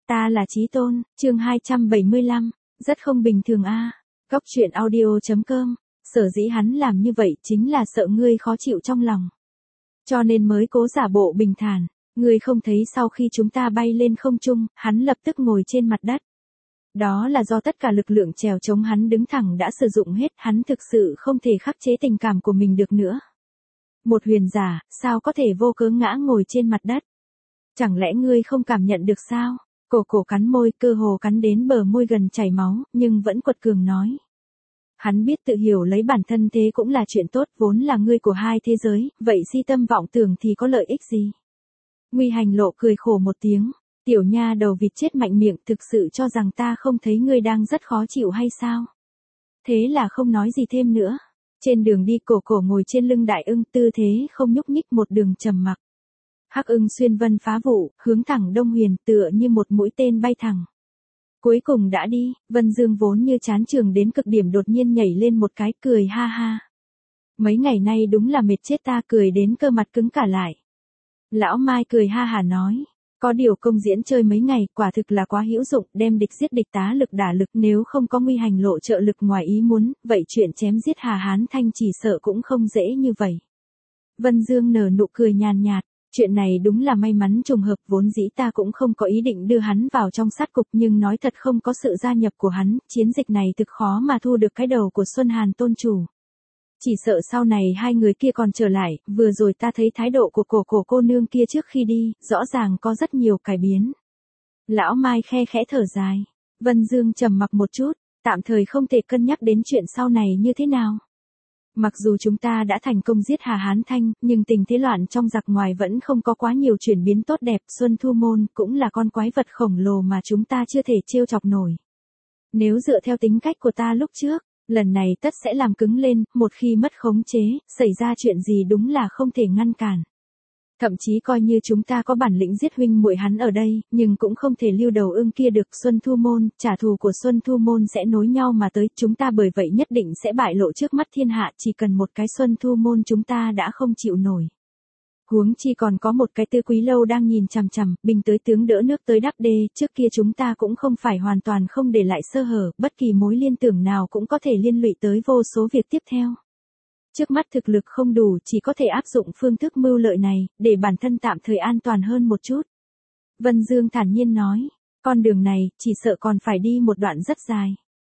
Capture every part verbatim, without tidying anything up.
Ta là Chí Tôn, chương hai trăm bảy mươi lăm, rất không bình thường a. À. Góc truyện audio chấm com, sở dĩ hắn làm như vậy chính là sợ ngươi khó chịu trong lòng. Cho nên mới cố giả bộ bình thản, ngươi không thấy sau khi chúng ta bay lên không trung, hắn lập tức ngồi trên mặt đất. Đó là do tất cả lực lượng chèo chống hắn đứng thẳng đã sử dụng hết, hắn thực sự không thể khắc chế tình cảm của mình được nữa. Một huyền giả, sao có thể vô cớ ngã ngồi trên mặt đất? Chẳng lẽ ngươi không cảm nhận được sao? Cổ cổ cắn môi, cơ hồ cắn đến bờ môi gần chảy máu, nhưng vẫn quật cường nói. Hắn biết tự hiểu lấy bản thân thế cũng là chuyện tốt, vốn là ngươi của hai thế giới, vậy si tâm vọng tưởng thì có lợi ích gì? Nguy Hành Lộ cười khổ một tiếng, tiểu nha đầu vịt chết mạnh miệng, thực sự cho rằng ta không thấy ngươi đang rất khó chịu hay sao? Thế là không nói gì thêm nữa. Trên đường đi cổ cổ ngồi trên lưng đại ưng, tư thế không nhúc nhích, một đường trầm mặc. Hắc ưng xuyên vân phá vụ, hướng thẳng Đông Huyền, tựa như một mũi tên bay thẳng. Cuối cùng đã đi, Vân Dương vốn như chán trường đến cực điểm đột nhiên nhảy lên một cái, cười ha ha. Mấy ngày nay đúng là mệt chết ta, cười đến cơ mặt cứng cả lại. Lão Mai cười ha hả nói, có điều công diễn chơi mấy ngày, quả thực là quá hữu dụng, đem địch giết địch tá lực đả lực, nếu không có Nguy Hành Lộ trợ lực ngoài ý muốn, vậy chuyện chém giết Hà Hán Thanh chỉ sợ cũng không dễ như vậy. Vân Dương nở nụ cười nhàn nhạt. Chuyện này đúng là may mắn trùng hợp, vốn dĩ ta cũng không có ý định đưa hắn vào trong sát cục, nhưng nói thật không có sự gia nhập của hắn, chiến dịch này thực khó mà thu được cái đầu của Xuân Hàn tôn chủ. Chỉ sợ sau này hai người kia còn trở lại, vừa rồi ta thấy thái độ của cổ cổ cô nương kia trước khi đi, rõ ràng có rất nhiều cải biến. Lão Mai khe khẽ thở dài, Vân Dương trầm mặc một chút, tạm thời không thể cân nhắc đến chuyện sau này như thế nào. Mặc dù chúng ta đã thành công giết Hà Hán Thanh, nhưng tình thế loạn trong giặc ngoài vẫn không có quá nhiều chuyển biến tốt đẹp. Xuân Thu Môn cũng là con quái vật khổng lồ mà chúng ta chưa thể trêu chọc nổi. Nếu dựa theo tính cách của ta lúc trước, lần này tất sẽ làm cứng lên, một khi mất khống chế, xảy ra chuyện gì đúng là không thể ngăn cản. Thậm chí coi như chúng ta có bản lĩnh giết huynh muội hắn ở đây, nhưng cũng không thể lưu đầu ưng kia được. Xuân Thu Môn, trả thù của Xuân Thu Môn sẽ nối nhau mà tới, chúng ta bởi vậy nhất định sẽ bại lộ trước mắt thiên hạ, chỉ cần một cái Xuân Thu Môn chúng ta đã không chịu nổi. Huống chi còn có một cái Tư Quý Lâu đang nhìn chằm chằm, binh tới tướng đỡ nước tới đắp đê, trước kia chúng ta cũng không phải hoàn toàn không để lại sơ hở, bất kỳ mối liên tưởng nào cũng có thể liên lụy tới vô số việc tiếp theo. Trước mắt thực lực không đủ, chỉ có thể áp dụng phương thức mưu lợi này, để bản thân tạm thời an toàn hơn một chút. Vân Dương thản nhiên nói, con đường này, chỉ sợ còn phải đi một đoạn rất dài.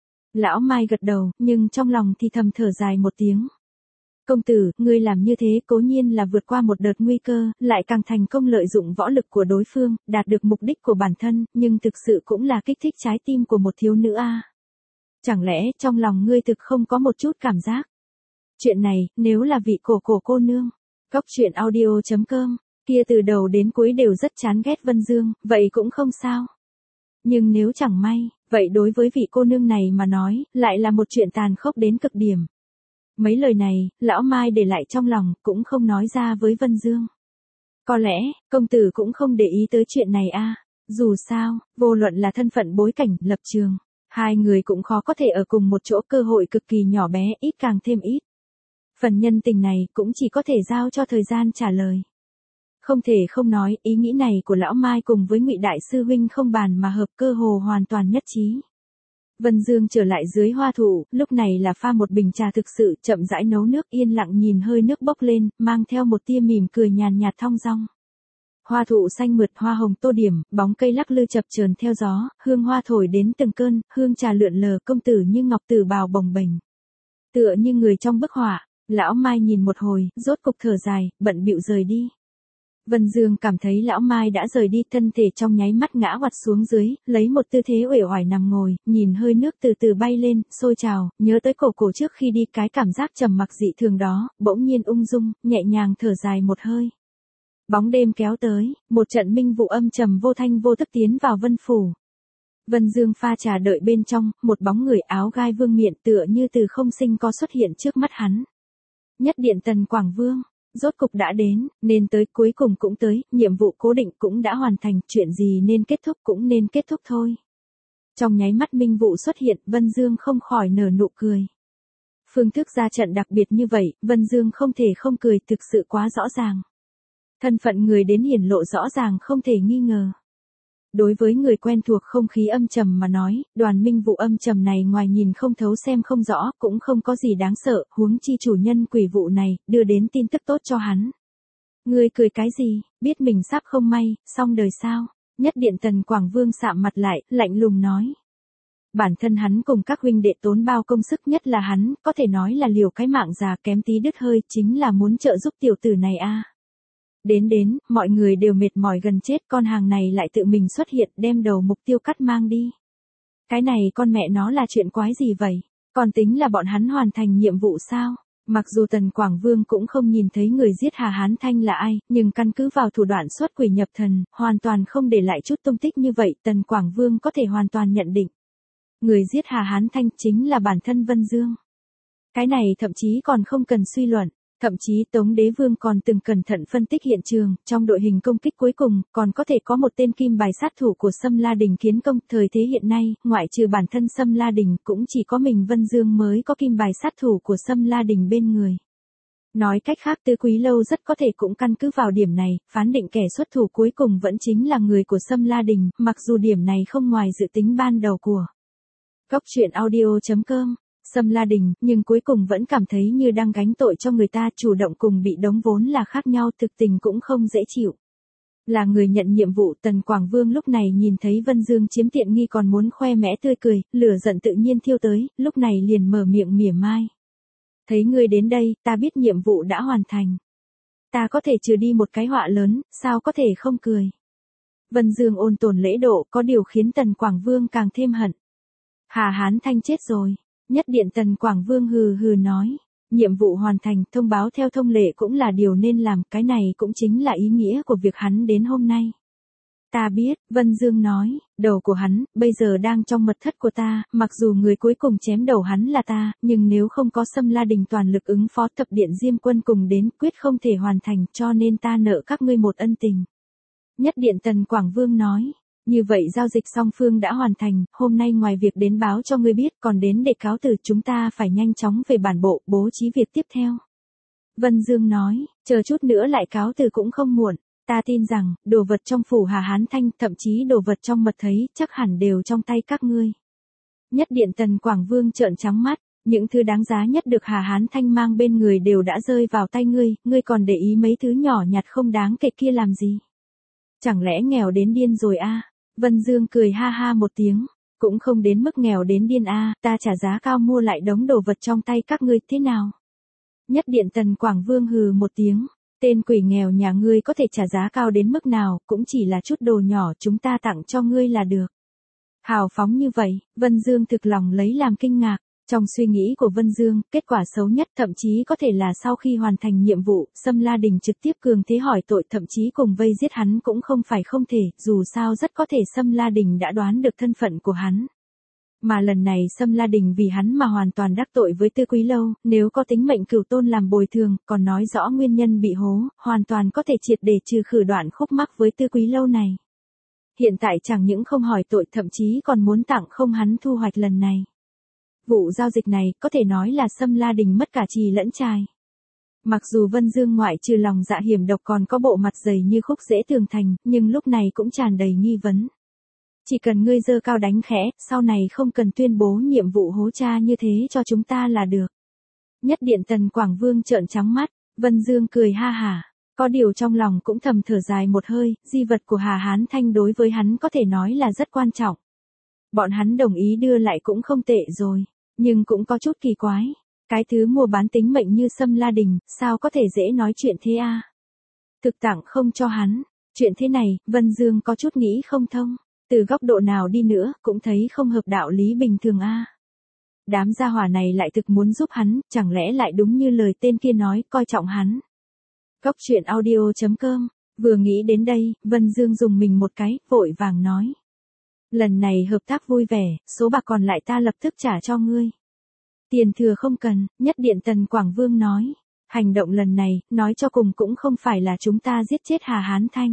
Lão Mai gật đầu, nhưng trong lòng thì thầm thở dài một tiếng. Công tử, ngươi làm như thế cố nhiên là vượt qua một đợt nguy cơ, lại càng thành công lợi dụng võ lực của đối phương, đạt được mục đích của bản thân, nhưng thực sự cũng là kích thích trái tim của một thiếu nữ a. Chẳng lẽ trong lòng ngươi thực không có một chút cảm giác? Chuyện này, nếu là vị cổ cổ cô nương, góc truyện audio chấm com, kia từ đầu đến cuối đều rất chán ghét Vân Dương, vậy cũng không sao. Nhưng nếu chẳng may, vậy đối với vị cô nương này mà nói, lại là một chuyện tàn khốc đến cực điểm. Mấy lời này, lão Mai để lại trong lòng, cũng không nói ra với Vân Dương. Có lẽ, công tử cũng không để ý tới chuyện này a. Dù sao, vô luận là thân phận bối cảnh, lập trường, hai người cũng khó có thể ở cùng một chỗ, cơ hội cực kỳ nhỏ bé, ít càng thêm ít. Phần nhân tình này cũng chỉ có thể giao cho thời gian trả lời. Không thể không nói, ý nghĩ này của lão Mai cùng với Ngụy đại sư huynh không bàn mà hợp, cơ hồ hoàn toàn nhất trí. Vân Dương trở lại dưới hoa thụ, lúc này là pha một bình trà thực sự, chậm rãi nấu nước, yên lặng nhìn hơi nước bốc lên, mang theo một tia mỉm cười nhàn nhạt thong dong. Hoa thụ xanh mượt, hoa hồng tô điểm, bóng cây lắc lư chập chờn theo gió, hương hoa thổi đến từng cơn, hương trà lượn lờ, công tử như ngọc tử bào bồng bềnh. Tựa như người trong bức họa. Lão Mai nhìn một hồi, rốt cục thở dài, bận bịu rời đi. Vân Dương cảm thấy lão Mai đã rời đi, thân thể trong nháy mắt ngã oặt xuống dưới, lấy một tư thế uể oải nằm ngồi, nhìn hơi nước từ từ bay lên, sôi trào, nhớ tới cổ cổ trước khi đi, cái cảm giác trầm mặc dị thường đó, bỗng nhiên ung dung, nhẹ nhàng thở dài một hơi. Bóng đêm kéo tới, một trận minh vụ âm trầm vô thanh vô tức tiến vào Vân phủ. Vân Dương pha trà đợi bên trong, một bóng người áo gai vương miện tựa như từ không sinh có xuất hiện trước mắt hắn. Nhất điện Tần Quảng Vương, rốt cục đã đến, nên tới, cuối cùng cũng tới, nhiệm vụ cố định cũng đã hoàn thành, chuyện gì nên kết thúc cũng nên kết thúc thôi. Trong nháy mắt minh vụ xuất hiện, Vân Dương không khỏi nở nụ cười. Phương thức ra trận đặc biệt như vậy, Vân Dương không thể không cười, thực sự quá rõ ràng. Thân phận người đến hiển lộ rõ ràng không thể nghi ngờ. Đối với người quen thuộc không khí âm trầm mà nói, Đoàn Minh Vụ âm trầm này ngoài nhìn không thấu xem không rõ, cũng không có gì đáng sợ, huống chi chủ nhân quỷ vụ này, đưa đến tin tức tốt cho hắn. Ngươi cười cái gì, biết mình sắp không may, xong đời sao? Nhất Điện Tần Quảng Vương sạm mặt lại, lạnh lùng nói. Bản thân hắn cùng các huynh đệ tốn bao công sức, nhất là hắn, có thể nói là liều cái mạng già kém tí đứt hơi, chính là muốn trợ giúp tiểu tử này a. Đến đến, mọi người đều mệt mỏi gần chết, con hàng này lại tự mình xuất hiện, đem đầu mục tiêu cắt mang đi. Cái này con mẹ nó là chuyện quái gì vậy? Còn tính là bọn hắn hoàn thành nhiệm vụ sao? Mặc dù Tần Quảng Vương cũng không nhìn thấy người giết Hà Hán Thanh là ai, nhưng căn cứ vào thủ đoạn xuất quỷ nhập thần, hoàn toàn không để lại chút tung tích như vậy, Tần Quảng Vương có thể hoàn toàn nhận định. Người giết Hà Hán Thanh chính là bản thân Vân Dương. Cái này thậm chí còn không cần suy luận. Thậm chí Tống Đế Vương còn từng cẩn thận phân tích hiện trường, trong đội hình công kích cuối cùng, còn có thể có một tên kim bài sát thủ của Sâm La Đình kiến công. Thời thế hiện nay, ngoại trừ bản thân Sâm La Đình, cũng chỉ có mình Vân Dương mới có kim bài sát thủ của Sâm La Đình bên người. Nói cách khác Tư Quý Lâu rất có thể cũng căn cứ vào điểm này, phán định kẻ xuất thủ cuối cùng vẫn chính là người của Sâm La Đình, mặc dù điểm này không ngoài dự tính ban đầu của Góc truyện audio chấm com. Sâm La Đình, nhưng cuối cùng vẫn cảm thấy như đang gánh tội cho người ta, chủ động cùng bị đóng vốn là khác nhau, thực tình cũng không dễ chịu. Là người nhận nhiệm vụ, Tần Quảng Vương lúc này nhìn thấy Vân Dương chiếm tiện nghi còn muốn khoe mẽ tươi cười, lửa giận tự nhiên thiêu tới, lúc này liền mở miệng mỉa mai. Thấy ngươi đến đây, ta biết nhiệm vụ đã hoàn thành. Ta có thể trừ đi một cái họa lớn, sao có thể không cười. Vân Dương ôn tồn lễ độ, có điều khiến Tần Quảng Vương càng thêm hận. Hà Hán Thanh chết rồi. Nhất Điện Tần Quảng Vương hừ hừ nói, nhiệm vụ hoàn thành, thông báo theo thông lệ cũng là điều nên làm, cái này cũng chính là ý nghĩa của việc hắn đến hôm nay. Ta biết, Vân Dương nói, đầu của hắn, bây giờ đang trong mật thất của ta, mặc dù người cuối cùng chém đầu hắn là ta, nhưng nếu không có Sâm La Đình toàn lực ứng phó thập điện Diêm Quân cùng đến, quyết không thể hoàn thành, cho nên ta nợ các ngươi một ân tình. Nhất Điện Tần Quảng Vương nói. Như vậy giao dịch song phương đã hoàn thành, hôm nay ngoài việc đến báo cho ngươi biết, còn đến để cáo từ, chúng ta phải nhanh chóng về bản bộ, bố trí việc tiếp theo. Vân Dương nói, chờ chút nữa lại cáo từ cũng không muộn, ta tin rằng, đồ vật trong phủ Hà Hán Thanh, thậm chí đồ vật trong mật thấy, chắc hẳn đều trong tay các ngươi. Nhất Điện Tần Quảng Vương trợn trắng mắt, những thứ đáng giá nhất được Hà Hán Thanh mang bên người đều đã rơi vào tay ngươi, ngươi còn để ý mấy thứ nhỏ nhặt không đáng kể kia làm gì? Chẳng lẽ nghèo đến điên rồi a? À? Vân Dương cười ha ha một tiếng, cũng không đến mức nghèo đến điên a, à, ta trả giá cao mua lại đống đồ vật trong tay các ngươi thế nào? Nhất Điện Tần Quảng Vương hừ một tiếng, tên quỷ nghèo nhà ngươi có thể trả giá cao đến mức nào, cũng chỉ là chút đồ nhỏ chúng ta tặng cho ngươi là được. Hào phóng như vậy, Vân Dương thực lòng lấy làm kinh ngạc. Trong suy nghĩ của Vân Dương, kết quả xấu nhất thậm chí có thể là sau khi hoàn thành nhiệm vụ, Sâm La Đình trực tiếp cường thế hỏi tội, thậm chí cùng vây giết hắn cũng không phải không thể, dù sao rất có thể Sâm La Đình đã đoán được thân phận của hắn. Mà lần này Sâm La Đình vì hắn mà hoàn toàn đắc tội với Tư Quý Lâu, nếu có tính mệnh cửu tôn làm bồi thường, còn nói rõ nguyên nhân bị hố, hoàn toàn có thể triệt để trừ khử đoạn khúc mắc với Tư Quý Lâu này. Hiện tại chẳng những không hỏi tội, thậm chí còn muốn tặng không hắn thu hoạch lần này. Vụ giao dịch này có thể nói là Sâm La Đình mất cả trì lẫn trài. Mặc dù Vân Dương ngoại trừ lòng dạ hiểm độc còn có bộ mặt dày như khúc dễ tường thành, nhưng lúc này cũng tràn đầy nghi vấn. Chỉ cần ngươi giơ cao đánh khẽ, sau này không cần tuyên bố nhiệm vụ hố cha như thế cho chúng ta là được. Nhất Điện Tần Quảng Vương trợn trắng mắt, Vân Dương cười ha hả, có điều trong lòng cũng thầm thở dài một hơi, di vật của Hà Hán Thanh đối với hắn có thể nói là rất quan trọng. Bọn hắn đồng ý đưa lại cũng không tệ rồi, nhưng cũng có chút kỳ quái. Cái thứ mua bán tính mệnh như Sâm La Đình, sao có thể dễ nói chuyện thế a? À? Thực tặng không cho hắn, chuyện thế này, Vân Dương có chút nghĩ không thông, từ góc độ nào đi nữa, cũng thấy không hợp đạo lý bình thường a. À? Đám gia hỏa này lại thực muốn giúp hắn, chẳng lẽ lại đúng như lời tên kia nói, coi trọng hắn. Góc truyện audio chấm com, vừa nghĩ đến đây, Vân Dương dùng mình một cái, vội vàng nói. Lần này hợp tác vui vẻ, số bạc còn lại ta lập tức trả cho ngươi. Tiền thừa không cần, Nhất Điện Tần Quảng Vương nói. Hành động lần này, nói cho cùng cũng không phải là chúng ta giết chết Hà Hán Thanh.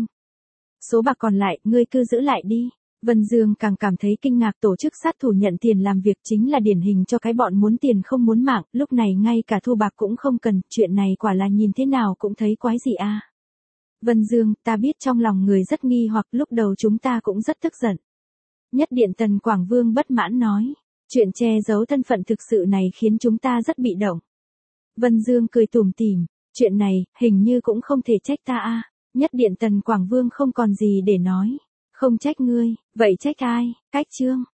Số bạc còn lại, ngươi cứ giữ lại đi. Vân Dương càng cảm thấy kinh ngạc, tổ chức sát thủ nhận tiền làm việc chính là điển hình cho cái bọn muốn tiền không muốn mạng, lúc này ngay cả thu bạc cũng không cần, chuyện này quả là nhìn thế nào cũng thấy quái gì a. À. Vân Dương, ta biết trong lòng người rất nghi hoặc lúc đầu chúng ta cũng rất tức giận. Nhất Điện Tần Quảng Vương bất mãn nói. Chuyện che giấu thân phận thực sự này khiến chúng ta rất bị động. Vân Dương cười tủm tỉm. Chuyện này, hình như cũng không thể trách ta a. Nhất Điện Tần Quảng Vương không còn gì để nói. Không trách ngươi, vậy trách ai? Cách Trương.